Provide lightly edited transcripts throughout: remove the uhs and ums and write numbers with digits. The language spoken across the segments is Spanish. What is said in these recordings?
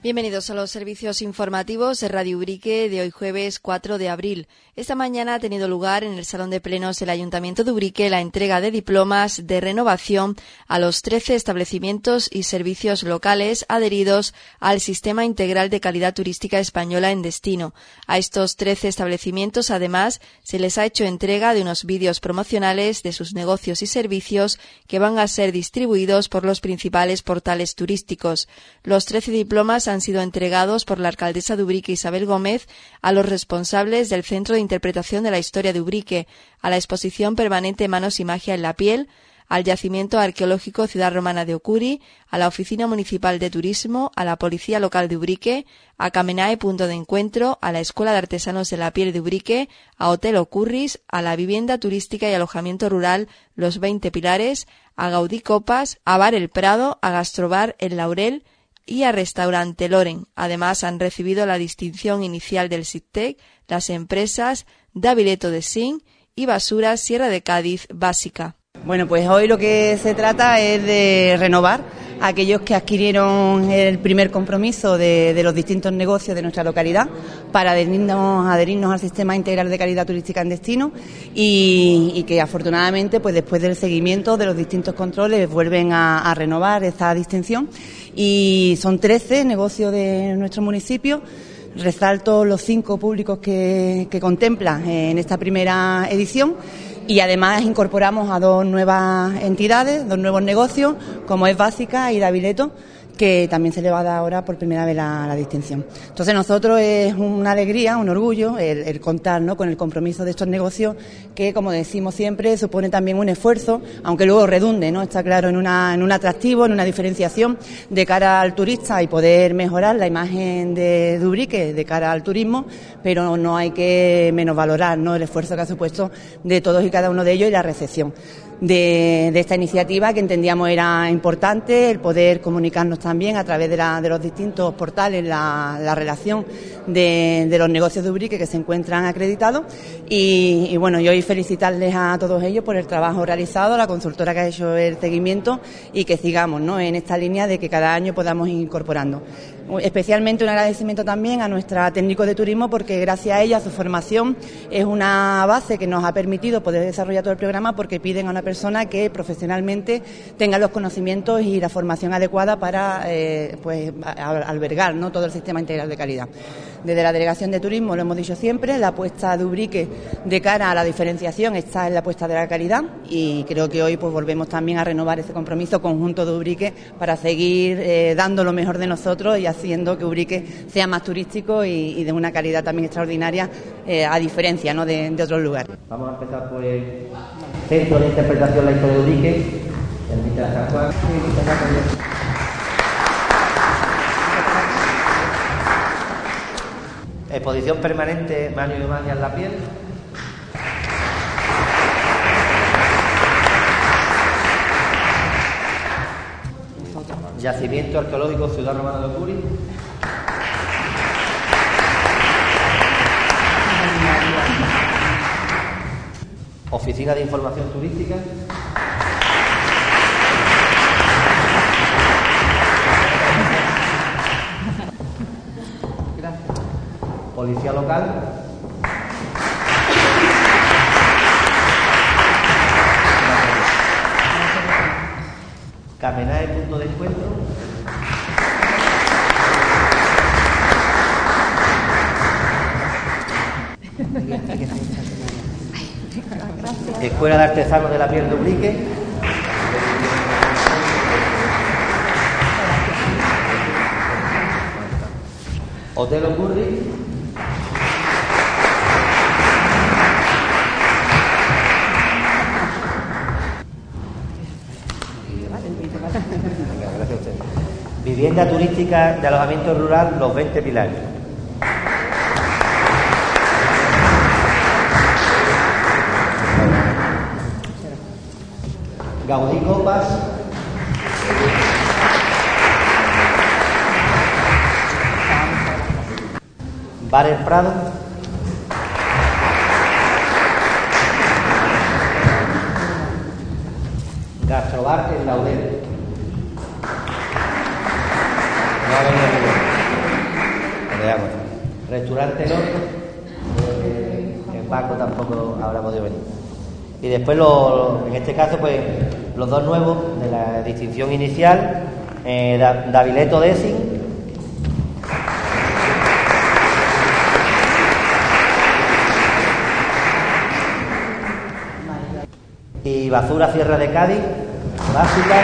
Bienvenidos a los servicios informativos de Radio Ubrique de hoy jueves 4 de abril. Esta mañana ha tenido lugar en el Salón de Plenos del Ayuntamiento de Ubrique la entrega de diplomas de renovación a los 13 establecimientos y servicios locales adheridos al Sistema Integral de Calidad Turística Española en Destino. A estos 13 establecimientos, además, se les ha hecho entrega de unos vídeos promocionales de sus negocios y servicios que van a ser distribuidos por los principales portales turísticos. Los 13 diplomas han sido entregados por la alcaldesa de Ubrique, Isabel Gómez, a los responsables del Centro de Interpretación de la Historia de Ubrique, a la exposición permanente Manos y Magia en la Piel, al Yacimiento Arqueológico Ciudad Romana de Ocuri, a la Oficina Municipal de Turismo, a la Policía Local de Ubrique, a Camenae Punto de Encuentro, a la Escuela de Artesanos de la Piel de Ubrique, a Hotel Ocurris, a la Vivienda Turística y Alojamiento Rural Los 20 Pilares, a Gaudí Copas, a Bar El Prado, a Gastrobar El Laurel y a Restaurante Loren. Además, han recibido la distinción inicial del SITTEC las empresas Davileto de Sin y Basuras Sierra de Cádiz Básica. Bueno, pues hoy lo que se trata es de renovar a aquellos que adquirieron el primer compromiso de los distintos negocios de nuestra localidad para adherirnos al Sistema Integral de Calidad Turística en Destino y que afortunadamente, pues después del seguimiento de los distintos controles, vuelven a renovar esta distinción. Y son 13 negocios de nuestro municipio. Resalto los 5 públicos que contempla en esta primera edición. Y además incorporamos a 2 nuevas entidades, 2 nuevos negocios, como es Básica y Davileto, que también se le va a dar ahora por primera vez la distinción. Entonces nosotros es una alegría, un orgullo el contar, ¿no?, con el compromiso de estos negocios que, como decimos siempre, supone también un esfuerzo, aunque luego redunde, ¿no?, está claro, en un atractivo, en una diferenciación de cara al turista y poder mejorar la imagen de Ubrique de cara al turismo, pero no hay que menosvalorar, ¿no?, el esfuerzo que ha supuesto de todos y cada uno de ellos y la recepción de esta iniciativa, que entendíamos era importante el poder comunicarnos también a través de los distintos portales la relación de los negocios de Ubrique que se encuentran acreditados y bueno, y hoy felicitarles a todos ellos por el trabajo realizado, a la consultora que ha hecho el seguimiento y que sigamos, ¿no?, en esta línea de que cada año podamos ir incorporando. Especialmente un agradecimiento también a nuestra técnico de turismo, porque gracias a ella, su formación es una base que nos ha permitido poder desarrollar todo el programa, porque piden a una persona que profesionalmente tenga los conocimientos y la formación adecuada para albergar, ¿no?, todo el sistema integral de calidad. Desde la Delegación de Turismo lo hemos dicho siempre, la apuesta de Ubrique de cara a la diferenciación está en la apuesta de la calidad y creo que hoy pues volvemos también a renovar ese compromiso conjunto de Ubrique para seguir dando lo mejor de nosotros y haciendo que Ubrique sea más turístico y de una calidad también extraordinaria, a diferencia, ¿no?, de otros lugares. Vamos a empezar por el Centro de Interpretación de la Historia de Ubrique, el de San Juan. Exposición permanente Manos y Magia en la Piel. Yacimiento Arqueológico Ciudad Romana de Ocuri. Oficina de Información Turística. Policía Local. Camenae Punto de Encuentro. Escuela de Artesanos de la Piel de Ubrique. Hotel Ocurris. Vivienda turística de alojamiento rural Los 20 Pilares. Gaudí Copas. Bar El Prado. Gastrobar El Laurel. durante el otro, que Paco tampoco habrá podido venir. Y después, en este caso, pues los dos nuevos de la distinción inicial, Davileto Dessing y Basura Sierra de Cádiz, básica.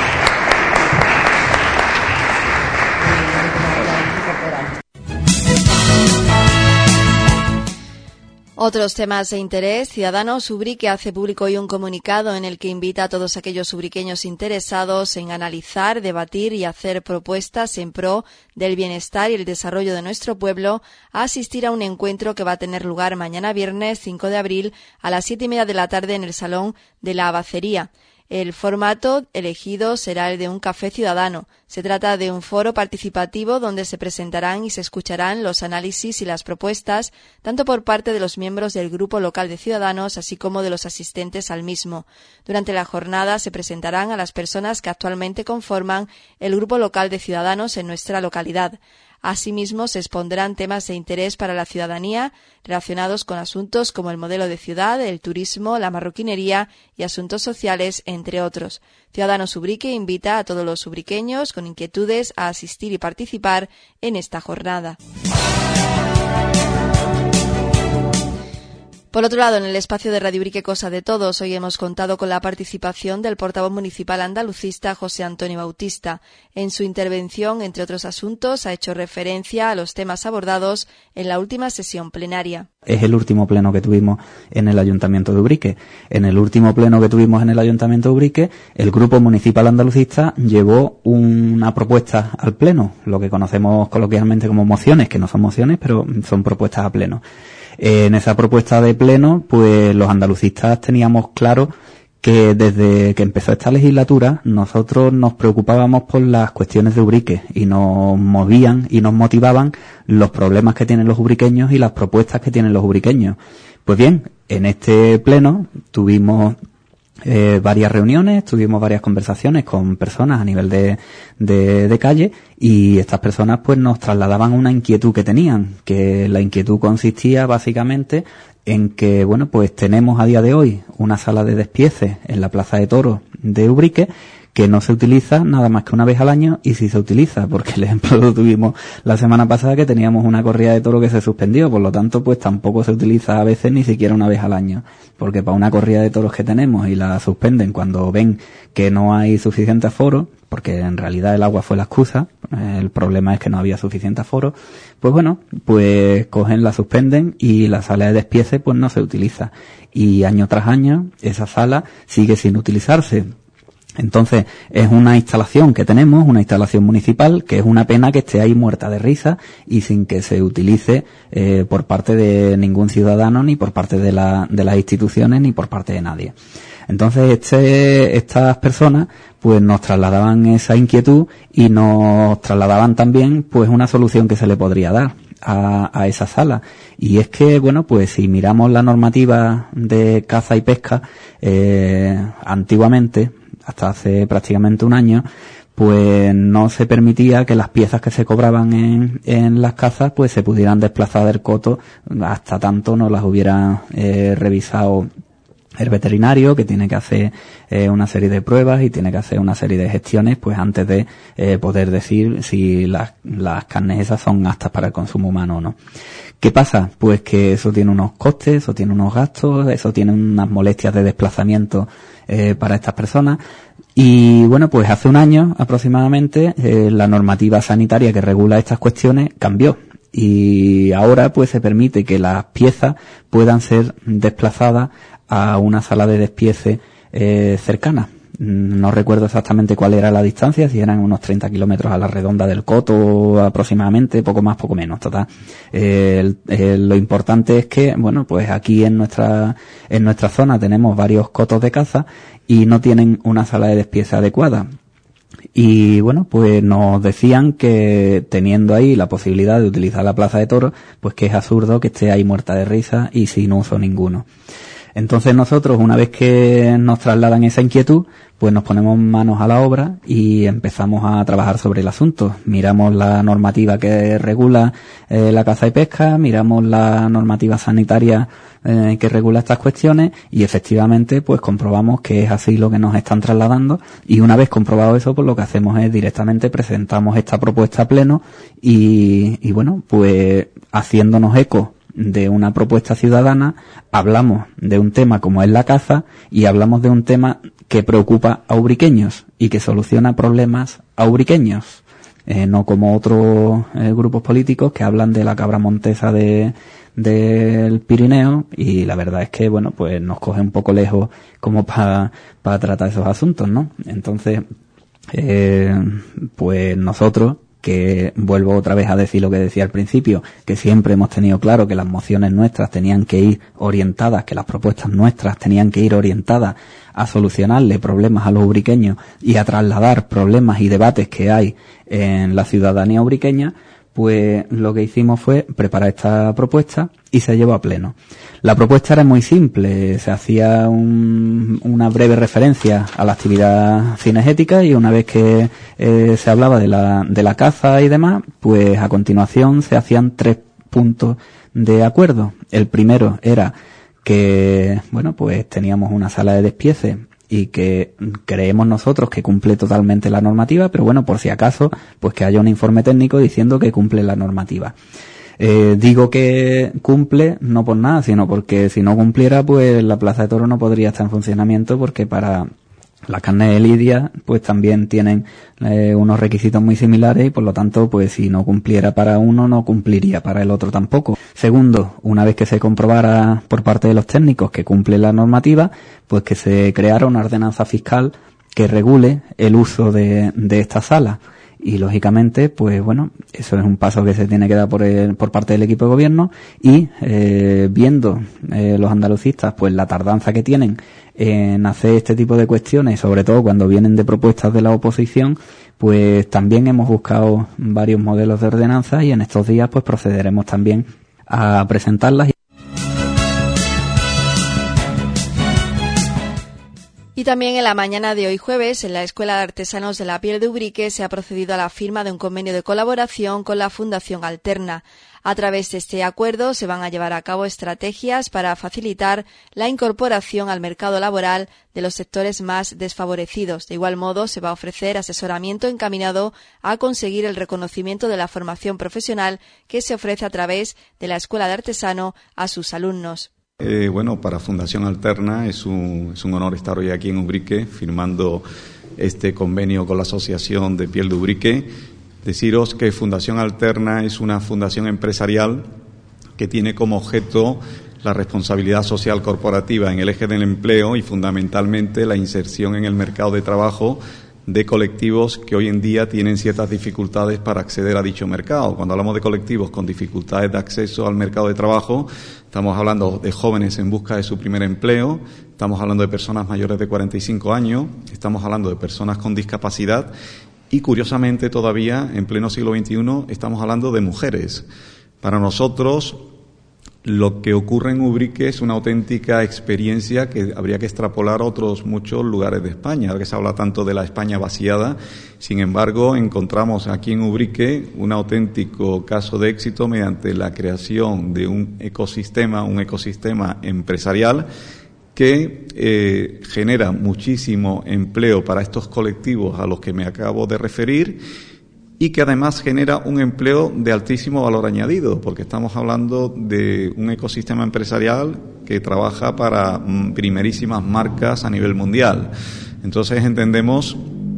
Otros temas de interés. Ciudadanos Ubrique hace público hoy un comunicado en el que invita a todos aquellos ubriqueños interesados en analizar, debatir y hacer propuestas en pro del bienestar y el desarrollo de nuestro pueblo a asistir a un encuentro que va a tener lugar mañana viernes 5 de abril a las 7:30 de la tarde en el Salón de la Abacería. El formato elegido será el de un café ciudadano. Se trata de un foro participativo donde se presentarán y se escucharán los análisis y las propuestas, tanto por parte de los miembros del Grupo Local de Ciudadanos, así como de los asistentes al mismo. Durante la jornada se presentarán a las personas que actualmente conforman el Grupo Local de Ciudadanos en nuestra localidad. Asimismo, se expondrán temas de interés para la ciudadanía relacionados con asuntos como el modelo de ciudad, el turismo, la marroquinería y asuntos sociales, entre otros. Ciudadanos Ubrique invita a todos los ubriqueños con inquietudes a asistir y participar en esta jornada. Por otro lado, en el espacio de Radio Ubrique Cosa de Todos, hoy hemos contado con la participación del portavoz municipal andalucista José Antonio Bautista. En su intervención, entre otros asuntos, ha hecho referencia a los temas abordados en la última sesión plenaria. Es el último pleno que tuvimos en el Ayuntamiento de Ubrique. En el último pleno que tuvimos en el Ayuntamiento de Ubrique, el Grupo Municipal Andalucista llevó una propuesta al pleno, lo que conocemos coloquialmente como mociones, que no son mociones, pero son propuestas a pleno. En esa propuesta de pleno, pues los andalucistas teníamos claro que desde que empezó esta legislatura nosotros nos preocupábamos por las cuestiones de Ubrique y nos movían y nos motivaban los problemas que tienen los ubriqueños y las propuestas que tienen los ubriqueños. Pues bien, en este pleno tuvimos varias reuniones, tuvimos varias conversaciones con personas a nivel de calle, y estas personas pues nos trasladaban una inquietud que tenían, que la inquietud consistía básicamente en que, bueno, pues tenemos a día de hoy una sala de despiece en la Plaza de Toros de Ubrique que no se utiliza nada más que una vez al año, y si se utiliza, porque el ejemplo lo tuvimos la semana pasada, que teníamos una corrida de toro que se suspendió, por lo tanto pues tampoco se utiliza a veces ni siquiera una vez al año, porque para una corrida de toros que tenemos y la suspenden cuando ven que no hay suficiente aforo, porque en realidad el agua fue la excusa, el problema es que no había suficiente aforo, pues bueno, pues cogen, la suspenden y la sala de despiece pues no se utiliza, y año tras año esa sala sigue sin utilizarse. Entonces, es una instalación que tenemos, una instalación municipal, que es una pena que esté ahí muerta de risa y sin que se utilice por parte de ningún ciudadano, ni por parte de las instituciones, ni por parte de nadie. Entonces, estas personas pues nos trasladaban esa inquietud y nos trasladaban también pues una solución que se le podría dar a esa sala. Y es que, bueno, pues si miramos la normativa de caza y pesca, antiguamente, hasta hace prácticamente un año, pues no se permitía que las piezas que se cobraban en las cazas pues se pudieran desplazar del coto hasta tanto no las hubiera revisado el veterinario, que tiene que hacer una serie de pruebas y tiene que hacer una serie de gestiones pues antes de poder decir si las carnes esas son aptas para el consumo humano o no. ¿Qué pasa? Pues que eso tiene unos costes, eso tiene unos gastos, eso tiene unas molestias de desplazamiento para estas personas. Y bueno, pues hace un año aproximadamente la normativa sanitaria que regula estas cuestiones cambió, y ahora pues se permite que las piezas puedan ser desplazadas a una sala de despiece cercana. No recuerdo exactamente cuál era la distancia, si eran unos 30 kilómetros a la redonda del coto aproximadamente, poco más, poco menos, total. Lo importante es que, bueno, pues aquí en nuestra zona tenemos varios cotos de caza y no tienen una sala de despiece adecuada. Y bueno, pues nos decían que teniendo ahí la posibilidad de utilizar la Plaza de Toros, pues que es absurdo que esté ahí muerta de risa y sin uso ninguno. Entonces nosotros, una vez que nos trasladan esa inquietud, pues nos ponemos manos a la obra y empezamos a trabajar sobre el asunto. Miramos la normativa que regula la caza y pesca, miramos la normativa sanitaria que regula estas cuestiones y efectivamente pues comprobamos que es así lo que nos están trasladando, y una vez comprobado eso, pues lo que hacemos es directamente presentamos esta propuesta a pleno y bueno, pues haciéndonos eco de una propuesta ciudadana, hablamos de un tema como es la caza y hablamos de un tema que preocupa a ubriqueños y que soluciona problemas a ubriqueños, no como otros grupos políticos que hablan de la cabra montesa del Pirineo, y la verdad es que bueno, pues nos coge un poco lejos como para tratar esos asuntos, ¿no? Entonces pues nosotros, que vuelvo otra vez a decir lo que decía al principio, que siempre hemos tenido claro que las mociones nuestras tenían que ir orientadas, que las propuestas nuestras tenían que ir orientadas a solucionarle problemas a los ubriqueños y a trasladar problemas y debates que hay en la ciudadanía ubriqueña, pues lo que hicimos fue preparar esta propuesta y se llevó a pleno. La propuesta era muy simple, se hacía una breve referencia a la actividad cinegética y una vez que se hablaba de la caza y demás, pues a continuación se hacían 3 puntos de acuerdo. El primero era que, bueno, pues teníamos una sala de despiece y que creemos nosotros que cumple totalmente la normativa, pero bueno, por si acaso, pues que haya un informe técnico diciendo que cumple la normativa. Digo que cumple no por nada, sino porque si no cumpliera, pues la Plaza de Toros no podría estar en funcionamiento, porque para las carnes de lidia pues también tienen unos requisitos muy similares y por lo tanto pues si no cumpliera para uno no cumpliría para el otro tampoco. Segundo, una vez que se comprobara por parte de los técnicos que cumple la normativa, pues que se creara una ordenanza fiscal que regule el uso de esta sala. Y lógicamente, pues bueno, eso es un paso que se tiene que dar por parte del equipo de gobierno y viendo los andalucistas pues la tardanza que tienen en hacer este tipo de cuestiones, sobre todo cuando vienen de propuestas de la oposición, pues también hemos buscado varios modelos de ordenanza y en estos días pues procederemos también a presentarlas. Y también en la mañana de hoy jueves, en la Escuela de Artesanos de la Piel de Ubrique se ha procedido a la firma de un convenio de colaboración con la Fundación Alterna. A través de este acuerdo se van a llevar a cabo estrategias para facilitar la incorporación al mercado laboral de los sectores más desfavorecidos. De igual modo, se va a ofrecer asesoramiento encaminado a conseguir el reconocimiento de la formación profesional que se ofrece a través de la Escuela de Artesano a sus alumnos. Bueno, para Fundación Alterna es un honor estar hoy aquí en Ubrique firmando este convenio con la Asociación de Piel de Ubrique. Deciros que Fundación Alterna es una fundación empresarial que tiene como objeto la responsabilidad social corporativa en el eje del empleo y fundamentalmente la inserción en el mercado de trabajo de colectivos que hoy en día tienen ciertas dificultades para acceder a dicho mercado. Cuando hablamos de colectivos con dificultades de acceso al mercado de trabajo, estamos hablando de jóvenes en busca de su primer empleo, estamos hablando de personas mayores de 45 años, estamos hablando de personas con discapacidad y, curiosamente, todavía en pleno siglo XXI estamos hablando de mujeres. Para nosotros, lo que ocurre en Ubrique es una auténtica experiencia que habría que extrapolar a otros muchos lugares de España. Ahora que se habla tanto de la España vaciada, sin embargo, encontramos aquí en Ubrique un auténtico caso de éxito mediante la creación de un ecosistema empresarial que genera muchísimo empleo para estos colectivos a los que me acabo de referir y que además genera un empleo de altísimo valor añadido, porque estamos hablando de un ecosistema empresarial que trabaja para primerísimas marcas a nivel mundial. Entonces entendemos,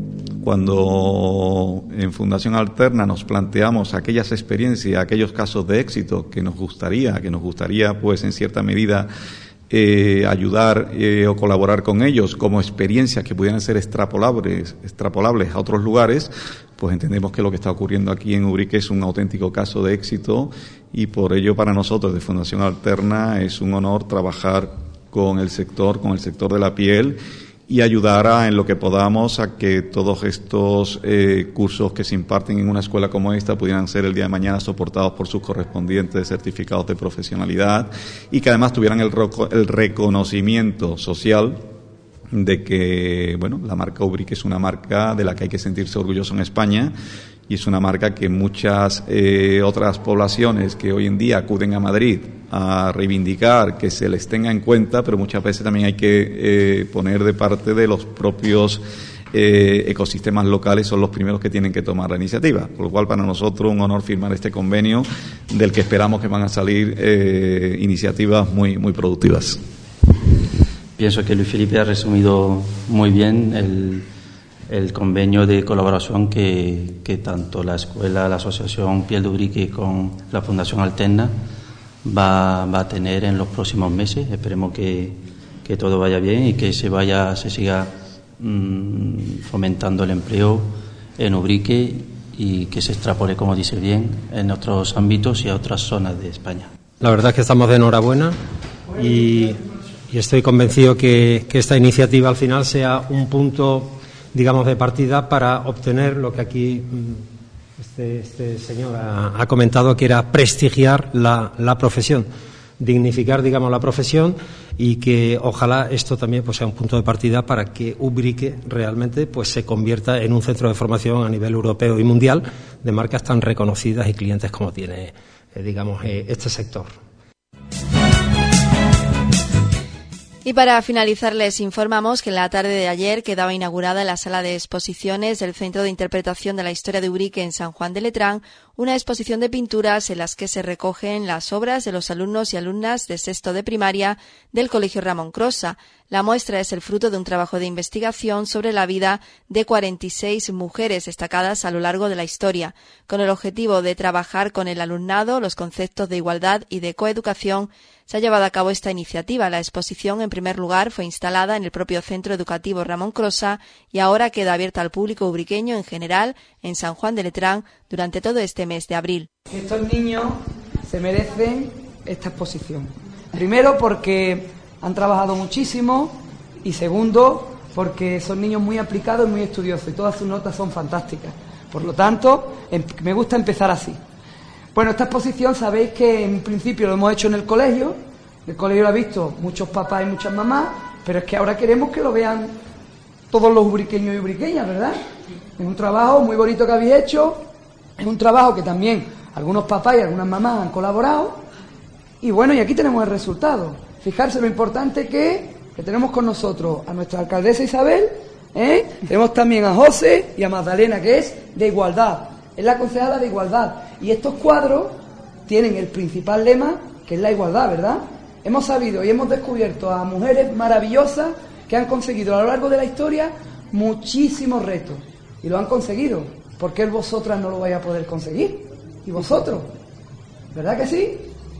cuando en Fundación Alterna nos planteamos aquellas experiencias, aquellos casos de éxito que nos gustaría pues en cierta medida ayudar o colaborar con ellos como experiencias que pudieran ser extrapolables a otros lugares, pues entendemos que lo que está ocurriendo aquí en Ubrique es un auténtico caso de éxito y por ello para nosotros de Fundación Alterna es un honor trabajar con el sector de la piel y ayudar en lo que podamos a que todos estos cursos que se imparten en una escuela como esta pudieran ser el día de mañana soportados por sus correspondientes certificados de profesionalidad y que además tuvieran el reconocimiento social de que, bueno, la marca Ubrique es una marca de la que hay que sentirse orgulloso en España y es una marca que muchas otras poblaciones que hoy en día acuden a Madrid a reivindicar que se les tenga en cuenta, pero muchas veces también hay que poner de parte de los propios ecosistemas locales, son los primeros que tienen que tomar la iniciativa. Por lo cual, para nosotros, un honor firmar este convenio del que esperamos que van a salir iniciativas muy, muy productivas. Pienso que Luis Felipe ha resumido muy bien el convenio de colaboración que tanto la escuela, la asociación Piel de Ubrique con la Fundación Alterna va a tener en los próximos meses. Esperemos que todo vaya bien y que se siga fomentando el empleo en Ubrique y que se extrapole, como dice bien, en otros ámbitos y a otras zonas de España. La verdad es que estamos de enhorabuena y estoy convencido que esta iniciativa al final sea un punto, digamos, de partida para obtener lo que aquí este señor ha comentado, que era prestigiar la profesión, dignificar, digamos, la profesión, y que ojalá esto también pues sea un punto de partida para que Ubrique realmente pues se convierta en un centro de formación a nivel europeo y mundial de marcas tan reconocidas y clientes como tiene, digamos, este sector. Y para finalizar, les informamos que en la tarde de ayer quedaba inaugurada en la sala de exposiciones del Centro de Interpretación de la Historia de Ubrique en San Juan de Letrán una exposición de pinturas en las que se recogen las obras de los alumnos y alumnas de sexto de primaria del Colegio Ramón Crosa. La muestra es el fruto de un trabajo de investigación sobre la vida de 46 mujeres destacadas a lo largo de la historia, con el objetivo de trabajar con el alumnado los conceptos de igualdad y de coeducación. Se ha llevado a cabo esta iniciativa. La exposición, en primer lugar, fue instalada en el propio Centro Educativo Ramón Crosa y ahora queda abierta al público ubriqueño en general en San Juan de Letrán durante todo este mes de abril. Estos niños se merecen esta exposición. Primero, porque han trabajado muchísimo, y segundo, porque son niños muy aplicados y muy estudiosos y todas sus notas son fantásticas. Por lo tanto, me gusta empezar así. Bueno, esta exposición sabéis que en principio lo hemos hecho en el colegio lo ha visto muchos papás y muchas mamás, pero es que ahora queremos que lo vean todos los ubriqueños y ubriqueñas, ¿verdad? Es un trabajo muy bonito que habéis hecho, es un trabajo que también algunos papás y algunas mamás han colaborado, y bueno, y aquí tenemos el resultado. Fijarse lo importante que tenemos con nosotros a nuestra alcaldesa Isabel, tenemos también a José y a Magdalena, que es de igualdad, es la concejala de igualdad, y estos cuadros tienen el principal lema, que es la igualdad, ¿verdad? Hemos sabido y hemos descubierto a mujeres maravillosas que han conseguido a lo largo de la historia muchísimos retos, y lo han conseguido. ¿Por qué vosotras no lo vais a poder conseguir? ¿Y vosotros? ¿Verdad que sí?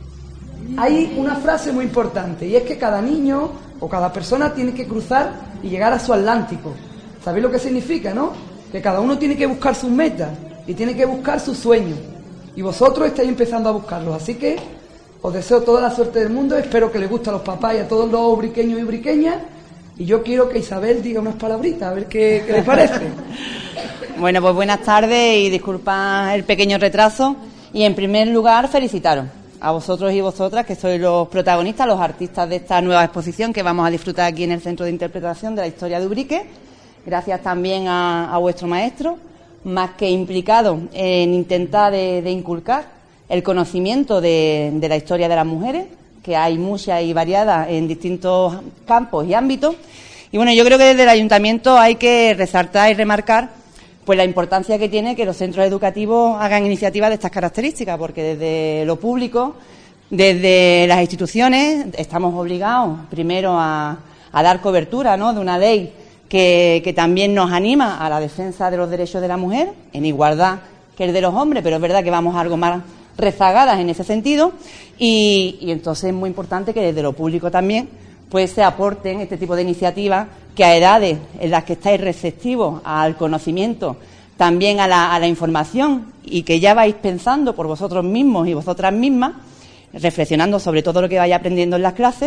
Hay una frase muy importante, y es que cada niño o cada persona tiene que cruzar y llegar a su Atlántico. ¿Sabéis lo que significa, no? Que cada uno tiene que buscar sus metas y tiene que buscar sus sueños. Y vosotros estáis empezando a buscarlos. Así que os deseo toda la suerte del mundo. Espero que les guste a los papás y a todos los ubriqueños y ubriqueñas. Y yo quiero que Isabel diga unas palabritas, a ver qué les parece. Bueno, pues buenas tardes y disculpad el pequeño retraso. Y en primer lugar, felicitaros a vosotros y vosotras, que sois los protagonistas, los artistas de esta nueva exposición que vamos a disfrutar aquí en el Centro de Interpretación de la Historia de Ubrique. Gracias también a vuestro maestro, más que implicado en intentar de inculcar el conocimiento de la historia de las mujeres, que hay muchas y variadas en distintos campos y ámbitos. Y bueno, yo creo que desde el Ayuntamiento hay que resaltar y remarcar pues la importancia que tiene que los centros educativos hagan iniciativas de estas características, porque desde lo público, desde las instituciones, estamos obligados primero a dar cobertura, ¿no?, de una ley que también nos anima a la defensa de los derechos de la mujer, en igualdad que el de los hombres, pero es verdad que vamos algo más rezagadas en ese sentido, y entonces es muy importante que desde lo público también pues se aporten este tipo de iniciativas, que a edades en las que estáis receptivos al conocimiento, también a la información, y que ya vais pensando por vosotros mismos y vosotras mismas, reflexionando sobre todo lo que vais aprendiendo en las clases,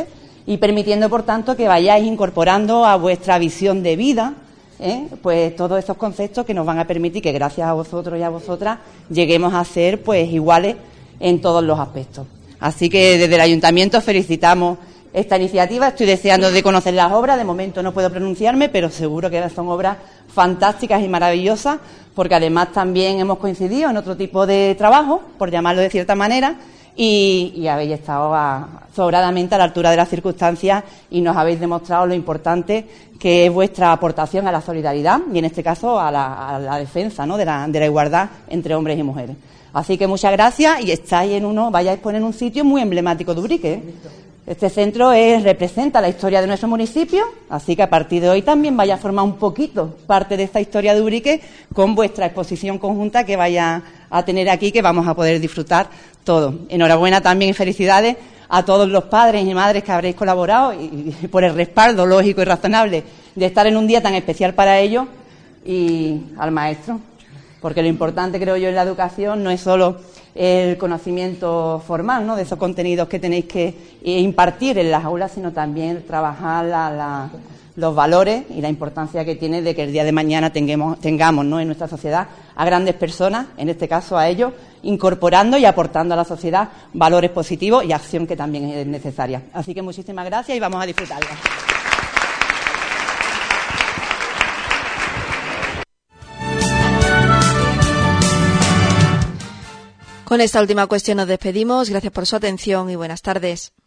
y permitiendo, por tanto, que vayáis incorporando a vuestra visión de vida, pues todos esos conceptos que nos van a permitir que gracias a vosotros y a vosotras lleguemos a ser pues iguales en todos los aspectos. Así que desde el Ayuntamiento felicitamos esta iniciativa. Estoy deseando de conocer las obras, de momento no puedo pronunciarme, pero seguro que son obras fantásticas y maravillosas, porque además también hemos coincidido en otro tipo de trabajo, por llamarlo de cierta manera, y habéis estado sobradamente a la altura de las circunstancias y nos habéis demostrado lo importante que es vuestra aportación a la solidaridad y, en este caso, a la defensa, ¿no?, de la igualdad entre hombres y mujeres. Así que muchas gracias, y vais a exponer en un sitio muy emblemático de Ubrique. Este centro representa la historia de nuestro municipio, así que a partir de hoy también vaya a formar un poquito parte de esta historia de Ubrique con vuestra exposición conjunta que vaya a tener aquí, que vamos a poder disfrutar todos. Enhorabuena también y felicidades a todos los padres y madres que habréis colaborado y por el respaldo lógico y razonable de estar en un día tan especial para ellos, y al maestro, porque lo importante, creo yo, en la educación no es solo el conocimiento formal, ¿no?, de esos contenidos que tenéis que impartir en las aulas, sino también trabajar los valores y la importancia que tiene de que el día de mañana tengamos, ¿no?, en nuestra sociedad a grandes personas, en este caso a ellos, incorporando y aportando a la sociedad valores positivos y acción que también es necesaria. Así que muchísimas gracias y vamos a disfrutarla. Con esta última cuestión nos despedimos. Gracias por su atención y buenas tardes.